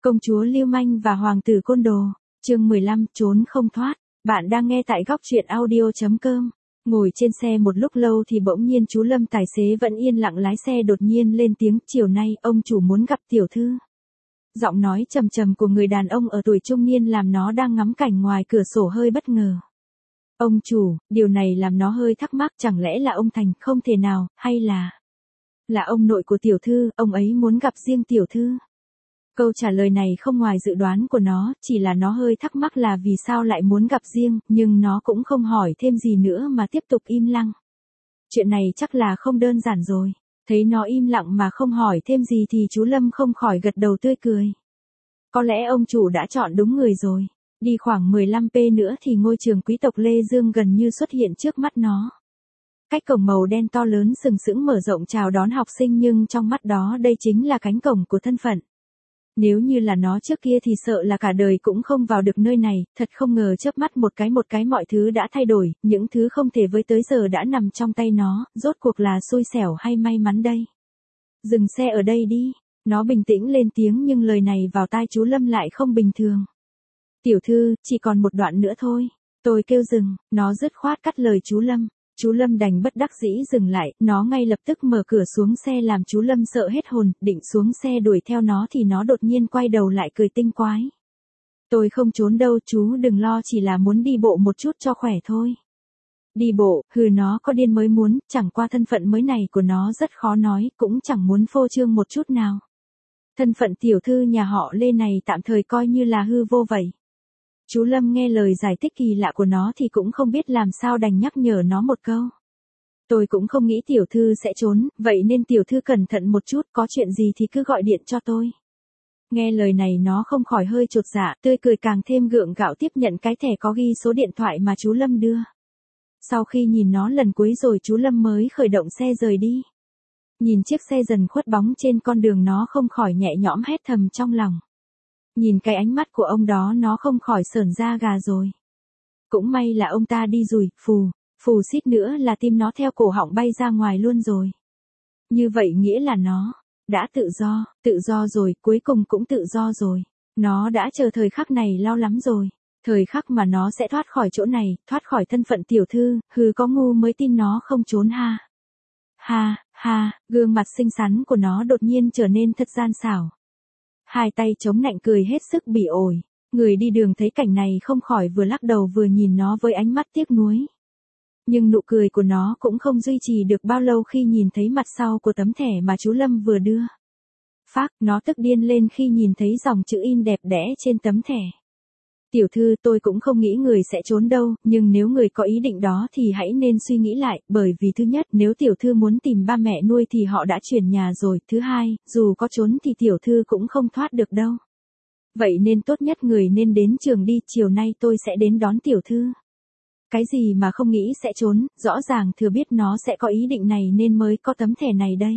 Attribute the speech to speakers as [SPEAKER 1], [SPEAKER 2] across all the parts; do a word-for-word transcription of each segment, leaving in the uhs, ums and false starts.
[SPEAKER 1] Công chúa lưu manh và hoàng tử côn đồ, chương mười lăm, trốn không thoát. Bạn đang nghe tại góc truyện audio chấm com. Ngồi trên xe một lúc lâu thì bỗng nhiên chú Lâm tài xế vẫn yên lặng lái xe đột nhiên lên tiếng, chiều nay ông chủ muốn gặp tiểu thư. Giọng nói trầm trầm của người đàn ông ở tuổi trung niên làm nó đang ngắm cảnh ngoài cửa sổ hơi bất ngờ. Ông chủ, điều này làm nó hơi thắc mắc, chẳng lẽ là ông Thành? Không thể nào, hay là là ông nội của tiểu thư, ông ấy muốn gặp riêng tiểu thư. Câu trả lời này không ngoài dự đoán của nó, chỉ là nó hơi thắc mắc là vì sao lại muốn gặp riêng, nhưng nó cũng không hỏi thêm gì nữa mà tiếp tục im lặng. Chuyện này chắc là không đơn giản rồi. Thấy nó im lặng mà không hỏi thêm gì thì chú Lâm không khỏi gật đầu tươi cười. Có lẽ ông chủ đã chọn đúng người rồi. Đi khoảng mười lăm phút nữa thì ngôi trường quý tộc Lê Dương gần như xuất hiện trước mắt nó. Cách cổng màu đen to lớn sừng sững mở rộng chào đón học sinh, nhưng trong mắt đó đây chính là cánh cổng của thân phận. Nếu như là nó trước kia thì sợ là cả đời cũng không vào được nơi này, thật không ngờ chớp mắt một cái một cái mọi thứ đã thay đổi, những thứ không thể với tới giờ đã nằm trong tay nó, rốt cuộc là xui xẻo hay may mắn đây. Dừng xe ở đây đi, nó bình tĩnh lên tiếng, nhưng lời này vào tai chú Lâm lại không bình thường. Tiểu thư, chỉ còn một đoạn nữa thôi, tôi kêu dừng, nó dứt khoát cắt lời chú Lâm. Chú Lâm đành bất đắc dĩ dừng lại, nó ngay lập tức mở cửa xuống xe làm chú Lâm sợ hết hồn, định xuống xe đuổi theo nó thì nó đột nhiên quay đầu lại cười tinh quái. Tôi không trốn đâu chú, đừng lo, chỉ là muốn đi bộ một chút cho khỏe thôi. Đi bộ, hừ, nó có điên mới muốn, chẳng qua thân phận mới này của nó rất khó nói, cũng chẳng muốn phô trương một chút nào. Thân phận tiểu thư nhà họ Lê này tạm thời coi như là hư vô vậy. Chú Lâm nghe lời giải thích kỳ lạ của nó thì cũng không biết làm sao, đành nhắc nhở nó một câu. Tôi cũng không nghĩ tiểu thư sẽ trốn, vậy nên tiểu thư cẩn thận một chút, có chuyện gì thì cứ gọi điện cho tôi. Nghe lời này nó không khỏi hơi chột dạ, tươi cười càng thêm gượng gạo tiếp nhận cái thẻ có ghi số điện thoại mà chú Lâm đưa. Sau khi nhìn nó lần cuối rồi chú Lâm mới khởi động xe rời đi. Nhìn chiếc xe dần khuất bóng trên con đường nó không khỏi nhẹ nhõm hét thầm trong lòng. Nhìn cái ánh mắt của ông đó nó không khỏi sởn da gà rồi. Cũng may là ông ta đi rồi, phù, phù xít nữa là tim nó theo cổ họng bay ra ngoài luôn rồi. Như vậy nghĩa là nó đã tự do, tự do rồi, cuối cùng cũng tự do rồi. Nó đã chờ thời khắc này lâu lắm rồi. Thời khắc mà nó sẽ thoát khỏi chỗ này, thoát khỏi thân phận tiểu thư, hừ, có ngu mới tin nó không trốn ha. Ha, ha, gương mặt xinh xắn của nó đột nhiên trở nên thật gian xảo. Hai tay chống nạnh cười hết sức bỉ ổi. Người đi đường thấy cảnh này không khỏi vừa lắc đầu vừa nhìn nó với ánh mắt tiếc nuối. Nhưng nụ cười của nó cũng không duy trì được bao lâu khi nhìn thấy mặt sau của tấm thẻ mà chú Lâm vừa đưa. Phác, nó tức điên lên khi nhìn thấy dòng chữ in đẹp đẽ trên tấm thẻ. Tiểu thư, tôi cũng không nghĩ người sẽ trốn đâu, nhưng nếu người có ý định đó thì hãy nên suy nghĩ lại, bởi vì thứ nhất, nếu tiểu thư muốn tìm ba mẹ nuôi thì họ đã chuyển nhà rồi, thứ hai, dù có trốn thì tiểu thư cũng không thoát được đâu. Vậy nên tốt nhất người nên đến trường đi, chiều nay tôi sẽ đến đón tiểu thư. Cái gì mà không nghĩ sẽ trốn, rõ ràng thừa biết nó sẽ có ý định này nên mới có tấm thẻ này đây.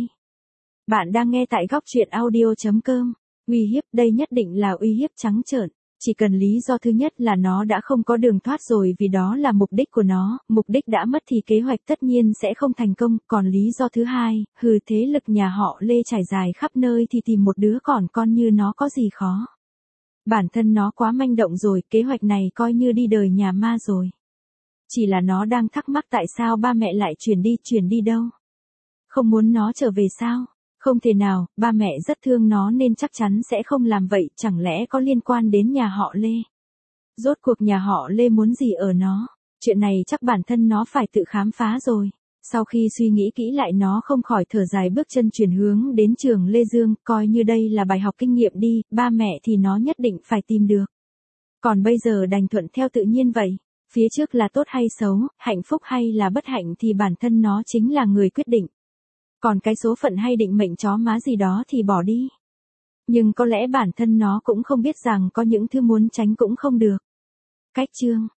[SPEAKER 1] Bạn đang nghe tại góc truyện audio chấm com. Uy hiếp, đây nhất định là uy hiếp trắng trợn. Chỉ cần lý do thứ nhất là nó đã không có đường thoát rồi, vì đó là mục đích của nó, mục đích đã mất thì kế hoạch tất nhiên sẽ không thành công, còn lý do thứ hai, hừ, thế lực nhà họ Lê trải dài khắp nơi thì tìm một đứa còn con như nó có gì khó. Bản thân nó quá manh động rồi, kế hoạch này coi như đi đời nhà ma rồi. Chỉ là nó đang thắc mắc tại sao ba mẹ lại chuyển đi, chuyển đi đâu? Không muốn nó trở về sao? Không thể nào, ba mẹ rất thương nó nên chắc chắn sẽ không làm vậy, chẳng lẽ có liên quan đến nhà họ Lê? Rốt cuộc nhà họ Lê muốn gì ở nó? Chuyện này chắc bản thân nó phải tự khám phá rồi. Sau khi suy nghĩ kỹ lại nó không khỏi thở dài bước chân chuyển hướng đến trường Lê Dương, coi như đây là bài học kinh nghiệm đi, ba mẹ thì nó nhất định phải tìm được. Còn bây giờ đành thuận theo tự nhiên vậy. Phía trước là tốt hay xấu, hạnh phúc hay là bất hạnh thì bản thân nó chính là người quyết định. Còn cái số phận hay định mệnh chó má gì đó thì bỏ đi. Nhưng có lẽ bản thân nó cũng không biết rằng có những thứ muốn tránh cũng không được. Cách chương